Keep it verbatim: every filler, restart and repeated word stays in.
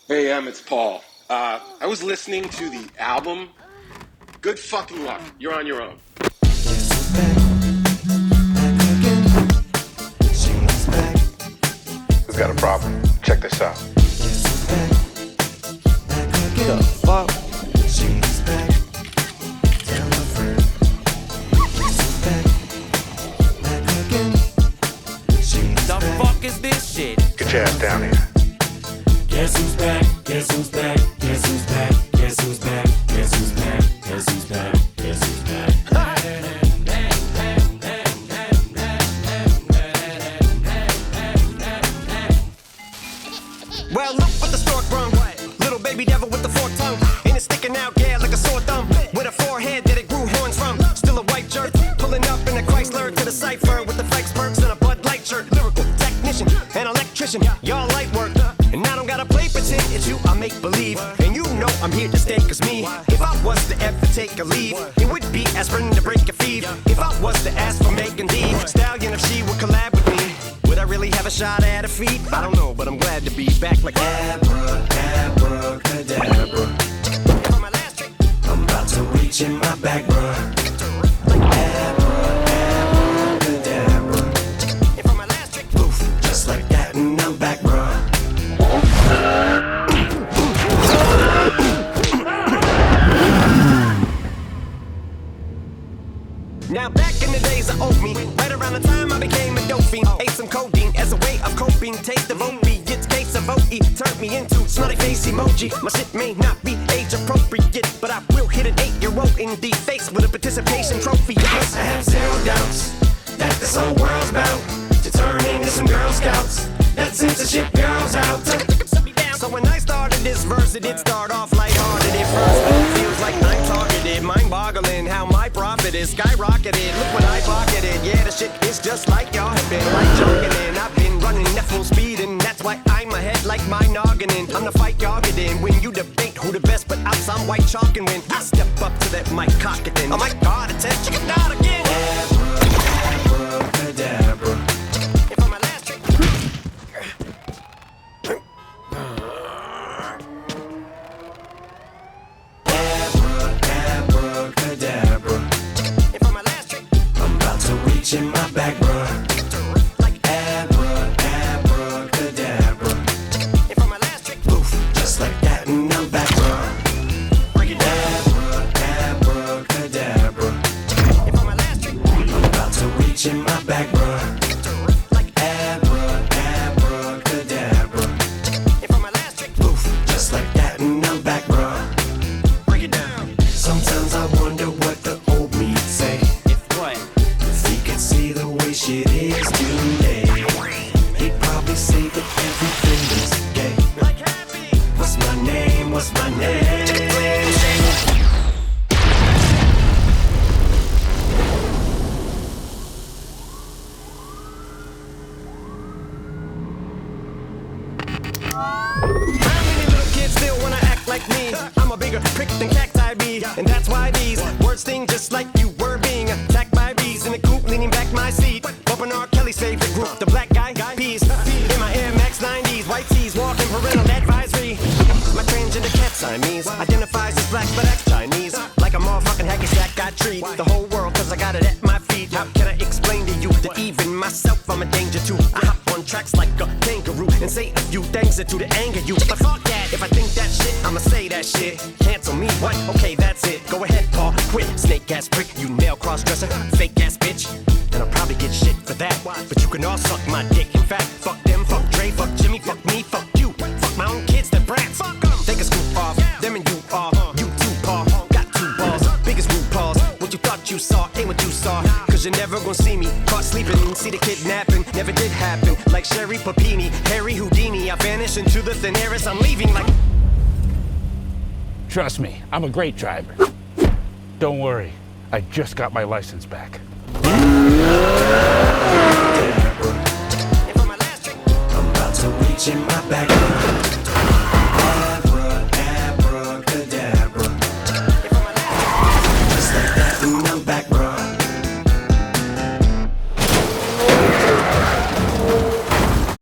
Hey, Em, it's Paul. Uh, I was listening to the album. Good fucking luck. You're on your own. Who's got a problem? Check this out. The fuck? The fuck is this shit? Get your ass down here. Guess who's back? Guess who's back? Guess who's back? Guess who's back? Guess who's back? Guess who's back? Guess who's back? Well, look what the stork brung. Little baby devil with the forked tongue. And it's sticking out, yeah, like a sore thumb. With a forehead that it grew horns from. Still a white jerk. Pulling up in a Chrysler to the cipher with the Fikes perks and a Bud Light shirt. Lyrical technician, an electrician. Y'all light work. And I don't gotta play pretend. It's you I make believe. And you know I'm here to stay, cause me, if I was to ever take a leave, it would be aspirin to break a fever. If I was to ask for Megan D Stallion, if she would collab with me, would I really have a shot at her feet? I don't know, but I'm glad to be back like Abra, Abra, Cadabra. On my last trick, I'm about to reach in my back, bruh. Like Abra, Abra, Cadabra. If on my last trick, poof, just like that, and I'm back, bruh. Now back in the days of old me, right around the time I became a dope fiend, ate some codeine as a way of coping. Taste of opiates, case of O E turned me into smiley face emoji. My shit may not be age appropriate, but I will hit an eight-year-old in the face with a participation trophy. Yes, I have zero doubts that this whole world's bound to turn into some Girl Scouts. That censorship girls out. So when I started this verse, it did start off lighthearted at first, but it feels like I'm targeted. Mind-boggling how my profit is skyrocketed. Look what I pocketed. Yeah, the shit is just like y'all have been like jogging in. I've been running at full speed, and that's why I'm ahead like my noggin in. I'm the fight y'all get in when you debate who the best, but I'm some white chalk, and when I step up to that mic, cock it in. Oh my God, it's that chicken out again. Abra, Abra, Cadabra. If I'm my last trick. Abracadabra. If I'm my last trick, I'm about to reach in my back, bruh. Like Abra, Abracadabra. If I'm my last trick, poof, just like that, and I'm back, bruh. Break it down. Abra, Abracadabra. If I'm my last trick, I'm about to reach in my back, bruh. Like Abra, Abracadabra. If I'm my last trick, poof, just like that, and I'm back, bruh. Sometimes I wonder what the old me'd say. If what? If he could see the way shit is today, he'd probably say that everything is gay. Like happy. What's my name? What's my name? How many little kids still wanna act like me? I'm a bigger prick than cacti be, and that's why these words sting just like you were being attacked by bees in the coop, leaning back my seat, bumping R. Kelly's favorite group, the Black Guy Peas. In my Air Max nineties, white tees, walking parental advisory. My transgender cat Siamese identifies as black but acts Chinese, like a motherfucking hacky sack. I treat the whole world cause I got it at my feet. How can I explain to you that even myself I'm a danger to? I hop on tracks like a kangaroo and say a few things that do to anger you. But fuck that, if I think that shit, I'ma say that shit. Cancel me, what? Okay, that's it. Go ahead, Paul, quit. Snake ass prick, you nail cross-dresser, fake ass bitch. And I'll probably get shit for that. But you can all suck my dick. In fact, fuck them, fuck Dre, fuck Jimmy, fuck me, fuck you. Fuck my own kids, they're brats. Fuck them. Take a scoop off, them and you off. You too, Paul, got two balls. Biggest root balls. What you thought you saw ain't what you saw. Cause you're never gonna see me caught sleeping. See the kidnapping, never did happen. Like Sherry Papini, Harry Houdini. I vanish into the thin air as I'm leaving like... Trust me, I'm a great driver. Don't worry, I just got my license back. If I'm my last trick, I'm about to reach in my back.